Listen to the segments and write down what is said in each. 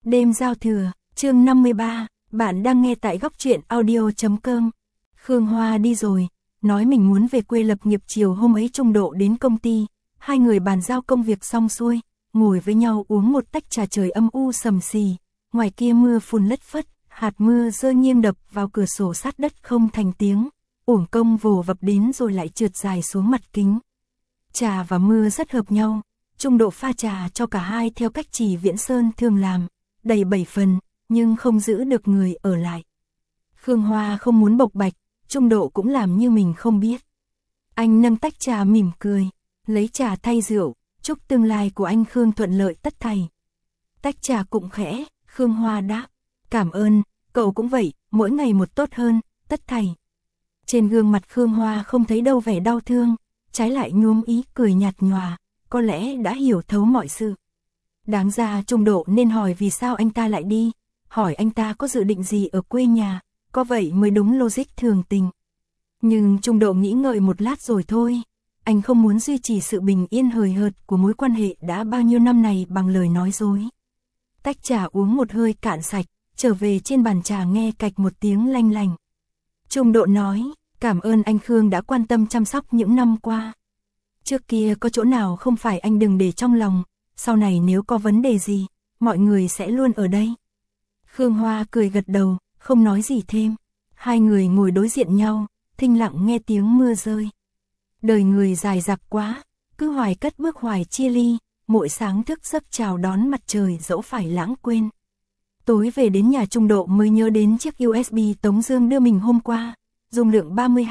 Đêm giao thừa, chương 53, bạn đang nghe tại góc truyện audio.com. Khương Hoa đi rồi, nói mình muốn về quê lập nghiệp. Chiều hôm ấy Trung Độ đến công ty, hai người bàn giao công việc xong xuôi, ngồi với nhau uống một tách trà. Trời âm u sầm xì, ngoài kia mưa phùn lất phất, hạt mưa rơi nghiêng đập vào cửa sổ sát đất không thành tiếng, uổng công vồ vập đến rồi lại trượt dài xuống mặt kính. Trà và mưa rất hợp nhau, Trung Độ pha trà cho cả hai theo cách Chỉ Viễn Sơn thường làm, đầy 7 phần, nhưng không giữ được người ở lại. Khương Hoa không muốn bộc bạch, Trung Độ cũng làm như mình không biết. Anh nâng tách trà mỉm cười, lấy trà thay rượu, chúc tương lai của anh Khương thuận lợi tất thảy. Tách trà cũng khẽ, Khương Hoa đáp, cảm ơn, cậu cũng vậy, mỗi ngày một tốt hơn, tất thảy. Trên gương mặt Khương Hoa không thấy đâu vẻ đau thương, trái lại nhuốm ý cười nhạt nhòa, có lẽ đã hiểu thấu mọi sự. Đáng ra Trung Độ nên hỏi vì sao anh ta lại đi, hỏi anh ta có dự định gì ở quê nhà, có vậy mới đúng logic thường tình. Nhưng Trung Độ nghĩ ngợi một lát rồi thôi, anh không muốn duy trì sự bình yên hời hợt của mối quan hệ đã bao nhiêu năm này bằng lời nói dối. Tách trà uống một hơi cạn sạch, trở về trên bàn trà nghe cạch một tiếng lanh lành. Trung Độ nói, cảm ơn anh Khương đã quan tâm chăm sóc những năm qua. Trước kia có chỗ nào không phải anh đừng để trong lòng, sau này nếu có vấn đề gì, mọi người sẽ luôn ở đây. Khương Hoa cười gật đầu, không nói gì thêm. Hai người ngồi đối diện nhau, thinh lặng nghe tiếng mưa rơi. Đời người dài dặc quá, cứ hoài cất bước hoài chia ly, mỗi sáng thức giấc chào đón mặt trời dẫu phải lãng quên. Tối về đến nhà Trung Độ mới nhớ đến chiếc USB Tống Dương đưa mình hôm qua, dung lượng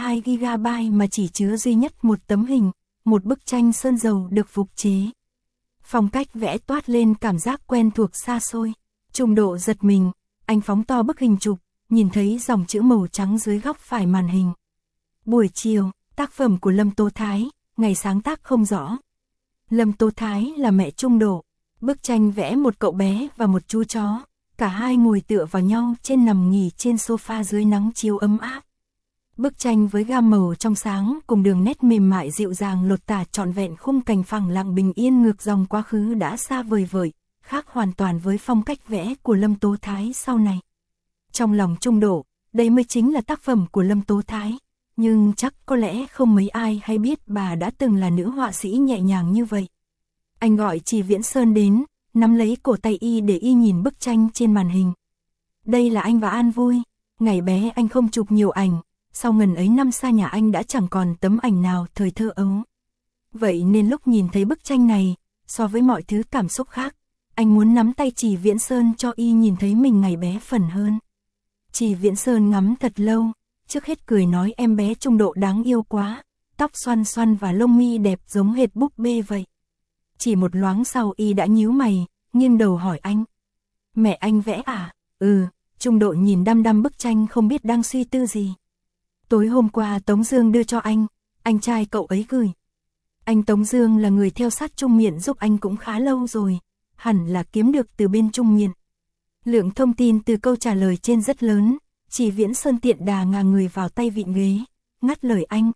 32GB mà chỉ chứa duy nhất một tấm hình, một bức tranh sơn dầu được phục chế. Phong cách vẽ toát lên cảm giác quen thuộc xa xôi. Trung Độ giật mình, anh phóng to bức hình chụp, nhìn thấy dòng chữ màu trắng dưới góc phải màn hình. Buổi chiều, tác phẩm của Lâm Tố Thái, ngày sáng tác không rõ. Lâm Tố Thái là mẹ Trung Độ. Bức tranh vẽ một cậu bé và một chú chó, cả hai ngồi tựa vào nhau trên nằm nghỉ trên sofa dưới nắng chiếu ấm áp. Bức tranh với gam màu trong sáng cùng đường nét mềm mại dịu dàng lột tả trọn vẹn khung cảnh phẳng lặng bình yên ngược dòng quá khứ đã xa vời vợi, khác hoàn toàn với phong cách vẽ của Lâm Tố Thái sau này. Trong lòng Trung Độ, đây mới chính là tác phẩm của Lâm Tố Thái, nhưng chắc có lẽ không mấy ai hay biết bà đã từng là nữ họa sĩ nhẹ nhàng như vậy. Anh gọi Chỉ Viễn Sơn đến, nắm lấy cổ tay y để y nhìn bức tranh trên màn hình. Đây là anh và An Vui, ngày bé anh không chụp nhiều ảnh. Sau ngần ấy năm xa nhà anh đã chẳng còn tấm ảnh nào thời thơ ấu. Vậy nên lúc nhìn thấy bức tranh này, so với mọi thứ cảm xúc khác, anh muốn nắm tay Chỉ Viễn Sơn cho y nhìn thấy mình ngày bé phần hơn. Chỉ Viễn Sơn ngắm thật lâu, trước hết cười nói em bé Trung Độ đáng yêu quá, tóc xoăn xoăn và lông mi đẹp giống hệt búp bê vậy. Chỉ một loáng sau y đã nhíu mày, nghiêng đầu hỏi anh. Mẹ anh vẽ à? Ừ, Trung Độ nhìn đăm đăm bức tranh không biết đang suy tư gì. Tối hôm qua Tống Dương đưa cho anh trai cậu ấy gửi. Anh Tống Dương là người theo sát Trung Miện giúp anh cũng khá lâu rồi, hẳn là kiếm được từ bên Trung Miện. Lượng thông tin từ câu trả lời trên rất lớn, Chỉ Viễn Sơn tiện đà ngả người vào tay vịn ghế, ngắt lời anh.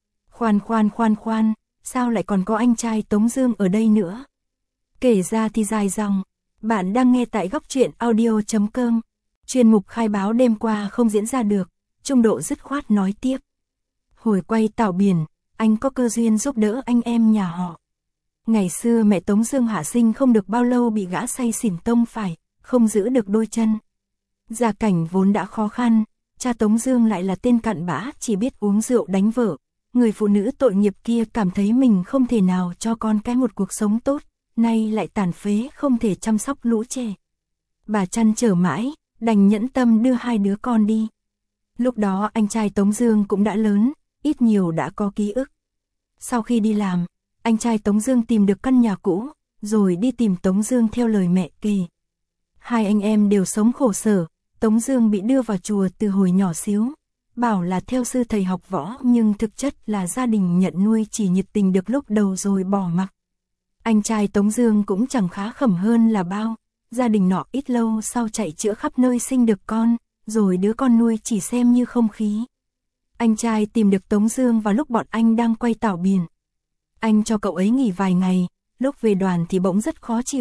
Khoan, sao lại còn có anh trai Tống Dương ở đây nữa? Kể ra thì dài dòng, bạn đang nghe tại góc truyện audio.com. Chuyên mục khai báo đêm qua không diễn ra được. Trung Độ dứt khoát nói tiếp. Hồi quay Tảo Biển, anh có cơ duyên giúp đỡ anh em nhà họ. Ngày xưa mẹ Tống Dương hạ sinh không được bao lâu bị gã say xỉn tông phải, không giữ được đôi chân. Gia cảnh vốn đã khó khăn, cha Tống Dương lại là tên cặn bã chỉ biết uống rượu đánh vợ. Người phụ nữ tội nghiệp kia cảm thấy mình không thể nào cho con cái một cuộc sống tốt, nay lại tàn phế không thể chăm sóc lũ trẻ. Bà trăn trở mãi, đành nhẫn tâm đưa hai đứa con đi. Lúc đó anh trai Tống Dương cũng đã lớn, ít nhiều đã có ký ức. Sau khi đi làm, anh trai Tống Dương tìm được căn nhà cũ, rồi đi tìm Tống Dương theo lời mẹ kể. Hai anh em đều sống khổ sở, Tống Dương bị đưa vào chùa từ hồi nhỏ xíu, bảo là theo sư thầy học võ nhưng thực chất là gia đình nhận nuôi chỉ nhiệt tình được lúc đầu rồi bỏ mặc. Anh trai Tống Dương cũng chẳng khá khẩm hơn là bao, gia đình nọ ít lâu sau chạy chữa khắp nơi sinh được con. Rồi đứa con nuôi chỉ xem như không khí. Anh trai tìm được Tống Dương vào lúc bọn anh đang quay Tảo Biển. Anh cho cậu ấy nghỉ vài ngày, lúc về đoàn thì bỗng rất khó chịu,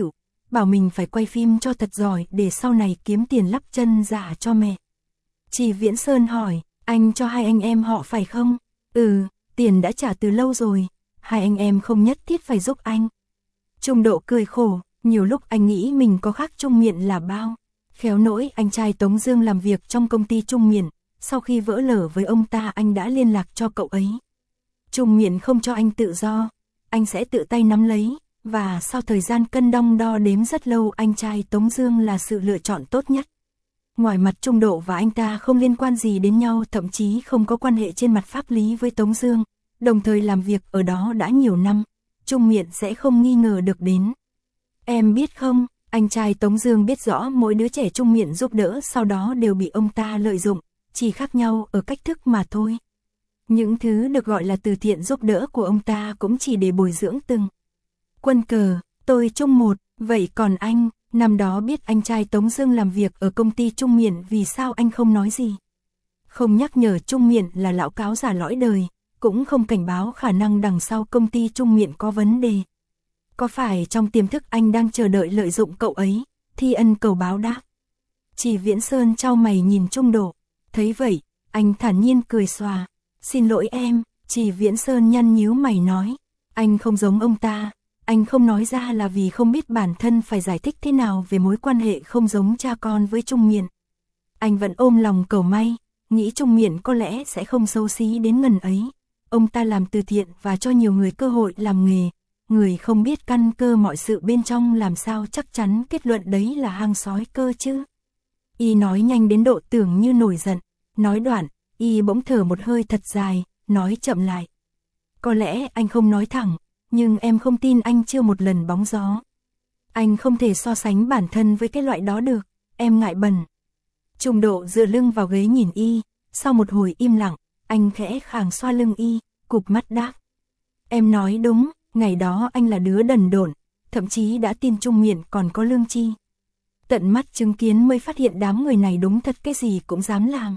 bảo mình phải quay phim cho thật giỏi để sau này kiếm tiền lắp chân giả cho mẹ. Chỉ Viễn Sơn hỏi, anh cho hai anh em họ phải không? Ừ, tiền đã trả từ lâu rồi, hai anh em không nhất thiết phải giúp anh. Trung Độ cười khổ, nhiều lúc anh nghĩ mình có khác Trung Miện là bao. Khéo nỗi anh trai Tống Dương làm việc trong công ty Trung Miện, sau khi vỡ lở với ông ta anh đã liên lạc cho cậu ấy. Trung Miện không cho anh tự do, anh sẽ tự tay nắm lấy, và sau thời gian cân đong đo đếm rất lâu anh trai Tống Dương là sự lựa chọn tốt nhất. Ngoài mặt Trung Độ và anh ta không liên quan gì đến nhau, thậm chí không có quan hệ trên mặt pháp lý với Tống Dương, đồng thời làm việc ở đó đã nhiều năm, Trung Miện sẽ không nghi ngờ được đến. Em biết không, anh trai Tống Dương biết rõ mỗi đứa trẻ Trung Miện giúp đỡ sau đó đều bị ông ta lợi dụng, chỉ khác nhau ở cách thức mà thôi. Những thứ được gọi là từ thiện giúp đỡ của ông ta cũng chỉ để bồi dưỡng từng quân cờ. Tôi Trung một, vậy còn anh, năm đó biết anh trai Tống Dương làm việc ở công ty Trung Miện, vì sao anh không nói gì? Không nhắc nhở Trung Miện là lão cáo già lõi đời, cũng không cảnh báo khả năng đằng sau công ty Trung Miện có vấn đề. Có phải trong tiềm thức anh đang chờ đợi lợi dụng cậu ấy, thi ân cầu báo đáp? Chỉ Viễn Sơn chau mày nhìn Trung Độ, thấy vậy, anh thản nhiên cười xòa. Xin lỗi em, Chỉ Viễn Sơn nhăn nhíu mày nói, anh không giống ông ta, anh không nói ra là vì không biết bản thân phải giải thích thế nào về mối quan hệ không giống cha con với Trung Miện. Anh vẫn ôm lòng cầu may, nghĩ Trung Miện có lẽ sẽ không xấu xí đến ngần ấy. Ông ta làm từ thiện và cho nhiều người cơ hội làm nghề, người không biết căn cơ mọi sự bên trong làm sao chắc chắn kết luận đấy là hang sói cơ chứ. Y nói nhanh đến độ tưởng như nổi giận, nói đoạn, Y bỗng thở một hơi thật dài, nói chậm lại. Có lẽ anh không nói thẳng, nhưng em không tin anh chưa một lần bóng gió. Anh không thể so sánh bản thân với cái loại đó được, em ngại bẩn. Trung Độ dựa lưng vào ghế nhìn Y, sau một hồi im lặng, anh khẽ khàng xoa lưng Y, cụp mắt đáp. Em nói đúng, ngày đó anh là đứa đần độn, thậm chí đã tin Trung Miện còn có lương tri. Tận mắt chứng kiến mới phát hiện đám người này đúng thật cái gì cũng dám làm.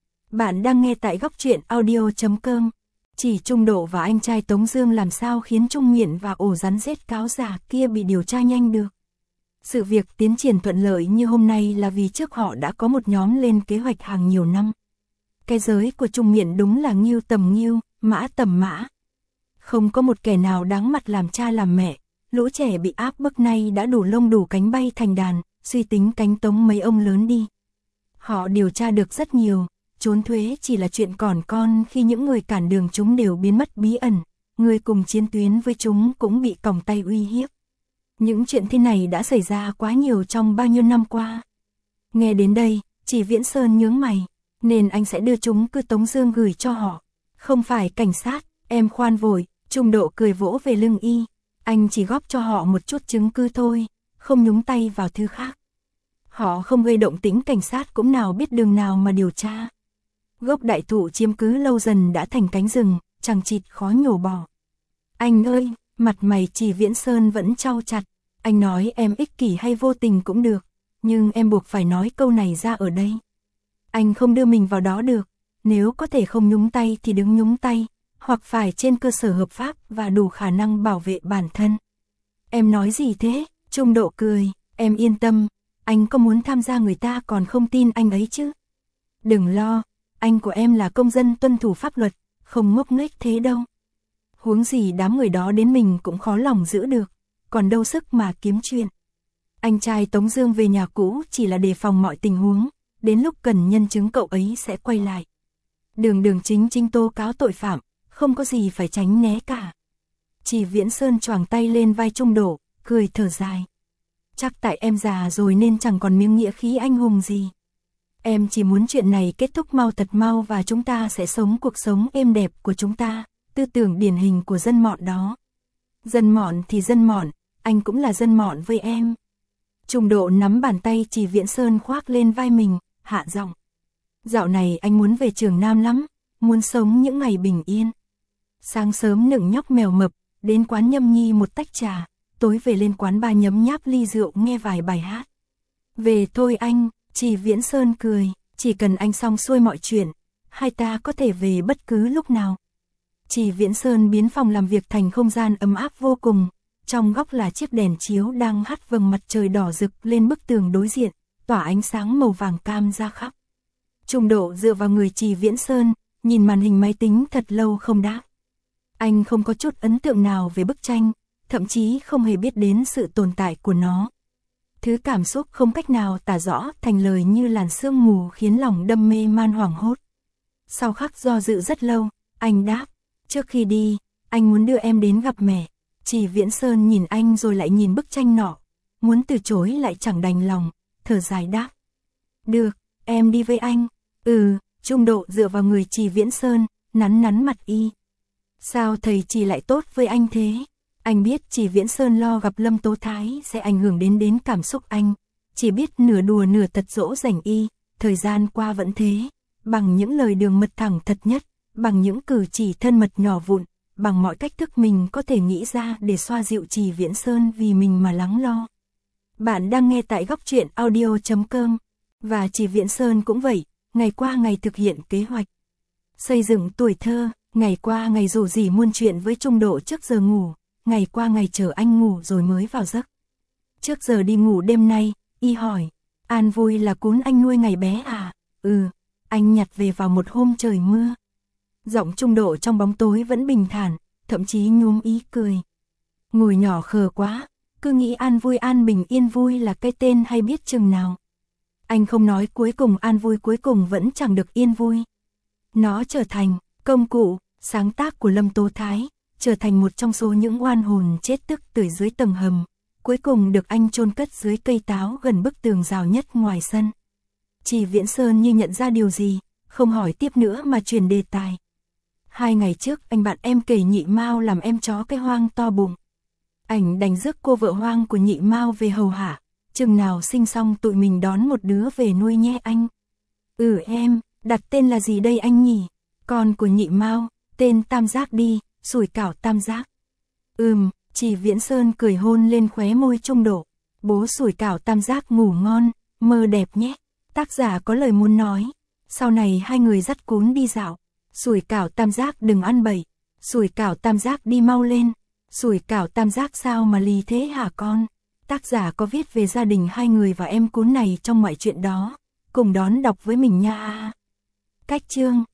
Bạn đang nghe tại Góc Truyện Audio.com. Chỉ Trung Độ và anh trai Tống Dương làm sao khiến Trung Miện và ổ rắn rết cáo già kia bị điều tra nhanh được. Sự việc tiến triển thuận lợi như hôm nay là vì trước họ đã có một nhóm lên kế hoạch hàng nhiều năm. Cái giới của Trung Miện đúng là ngưu tầm ngưu, mã tầm mã. Không có một kẻ nào đáng mặt làm cha làm mẹ, lũ trẻ bị áp bức nay đã đủ lông đủ cánh bay thành đàn, suy tính cánh tống mấy ông lớn đi. Họ điều tra được rất nhiều, trốn thuế chỉ là chuyện còn con khi những người cản đường chúng đều biến mất bí ẩn, người cùng chiến tuyến với chúng cũng bị còng tay uy hiếp. Những chuyện thế này đã xảy ra quá nhiều trong bao nhiêu năm qua. Nghe đến đây, Chỉ Viễn Sơn nhướng mày, nên anh sẽ đưa chúng cứ Tống Dương gửi cho họ. Không phải cảnh sát, em khoan vội. Trung Độ cười vỗ về lưng Y, anh chỉ góp cho họ một chút chứng cứ thôi, không nhúng tay vào thứ khác. Họ không gây động tĩnh, cảnh sát cũng nào biết đường nào mà điều tra. Gốc đại thụ chiếm cứ lâu dần đã thành cánh rừng, chằng chịt khó nhổ bỏ. Anh ơi, mặt mày Chỉ Viễn Sơn vẫn chau chặt, anh nói em ích kỷ hay vô tình cũng được, nhưng em buộc phải nói câu này ra ở đây. Anh không đưa mình vào đó được, nếu có thể không nhúng tay thì đừng nhúng tay, hoặc phải trên cơ sở hợp pháp và đủ khả năng bảo vệ bản thân. Em nói gì thế? Trung Độ cười, em yên tâm, anh có muốn tham gia người ta còn không tin anh ấy chứ. Đừng lo, anh của em là công dân tuân thủ pháp luật, không ngốc nghếch thế đâu. Huống gì đám người đó đến mình cũng khó lòng giữ được, còn đâu sức mà kiếm chuyện. Anh trai Tống Dương về nhà cũ chỉ là đề phòng mọi tình huống, đến lúc cần nhân chứng cậu ấy sẽ quay lại. Đường chính tố cáo tội phạm, không có gì phải tránh né cả. Chỉ Viễn Sơn choàng tay lên vai Trung Độ, cười thở dài. Chắc tại em già rồi nên chẳng còn miếng nghĩa khí anh hùng gì. Em chỉ muốn chuyện này kết thúc mau thật mau và chúng ta sẽ sống cuộc sống êm đẹp của chúng ta, tư tưởng điển hình của dân mọn đó. Dân mọn thì dân mọn, anh cũng là dân mọn với em. Trung Độ nắm bàn tay Chỉ Viễn Sơn khoác lên vai mình, hạ giọng. Dạo này anh muốn về Trường Nam lắm, muốn sống những ngày bình yên. Sáng sớm nựng nhóc mèo mập, đến quán nhâm nhi một tách trà, tối về lên quán bar nhấm nháp ly rượu nghe vài bài hát. Về thôi anh, Chỉ Viễn Sơn cười, chỉ cần anh xong xuôi mọi chuyện, hai ta có thể về bất cứ lúc nào. Chỉ Viễn Sơn biến phòng làm việc thành không gian ấm áp vô cùng, Trong góc là chiếc đèn chiếu đang hắt vầng mặt trời đỏ rực lên bức tường đối diện, tỏa ánh sáng màu vàng cam ra khắp. Trung Độ dựa vào người Trì Viễn Sơn, nhìn màn hình máy tính thật lâu không đáp. Anh không có chút ấn tượng nào về bức tranh, thậm chí không hề biết đến sự tồn tại của nó. Thứ cảm xúc không cách nào tả rõ thành lời như làn sương mù khiến lòng đâm mê man hoảng hốt. Sau khắc do dự rất lâu, anh đáp, trước khi đi, anh muốn đưa em đến gặp mẹ. Trì Viễn Sơn nhìn anh rồi lại nhìn bức tranh nọ, muốn từ chối lại chẳng đành lòng, thở dài đáp. Được, em đi với anh. Trung Độ dựa vào người Trì Viễn Sơn, nắn mặt y. Sao thầy Trì lại tốt với anh thế? Anh biết Trì Viễn Sơn lo gặp Lâm Tố Thái sẽ ảnh hưởng đến cảm xúc anh, chỉ biết nửa đùa nửa thật dỗ dành y, thời gian qua vẫn thế, bằng những lời đường mật thẳng thật nhất, bằng những cử chỉ thân mật nhỏ vụn, bằng mọi cách thức mình có thể nghĩ ra để xoa dịu Trì Viễn Sơn vì mình mà lắng lo. Bạn đang nghe tại Góc Truyện Audio.com, và Trì Viễn Sơn cũng vậy, ngày qua ngày thực hiện kế hoạch. Xây dựng tuổi thơ, ngày qua ngày rủ rỉ muôn chuyện với Trung Độ trước giờ ngủ, ngày qua ngày chờ anh ngủ rồi mới vào giấc. Trước giờ đi ngủ đêm nay, y hỏi, An Vui là cún anh nuôi ngày bé à? Anh nhặt về vào một hôm trời mưa. Giọng Trung Độ trong bóng tối vẫn bình thản, thậm chí nhuốm ý cười. Ngồi nhỏ khờ quá, cứ nghĩ An Vui An Bình Yên Vui là cái tên hay biết chừng nào. Anh không nói cuối cùng An Vui cuối cùng vẫn chẳng được yên vui. Nó trở thành công cụ, sáng tác của Lâm Tố Thái, trở thành một trong số những oan hồn chết tức tưởi dưới tầng hầm, cuối cùng được anh chôn cất dưới cây táo gần bức tường rào nhất ngoài sân. Trì Viễn Sơn như nhận ra điều gì, không hỏi tiếp nữa mà chuyển đề tài. 2 ngày trước anh bạn em kể Nhị Mao làm em chó cái hoang to bụng. Ảnh đành rước cô vợ hoang của Nhị Mao về hầu hạ, chừng nào sinh xong tụi mình đón một đứa về nuôi nhé anh. Em, đặt tên là gì đây anh nhỉ? Con của Nhị Mao, tên Tam Giác đi, Sủi Cảo Tam Giác. Trì Viễn Sơn cười hôn lên khóe môi Trung Độ. Bố Sủi Cảo Tam Giác ngủ ngon, mơ đẹp nhé. Tác giả có lời muốn nói. Sau này hai người dắt cún đi dạo. Sủi Cảo Tam Giác đừng ăn bậy. Sủi Cảo Tam Giác đi mau lên. Sủi Cảo Tam Giác sao mà lì thế hả con? Tác giả có viết về gia đình hai người và em cún này trong mọi chuyện đó. Cùng đón đọc với mình nha. Cách chương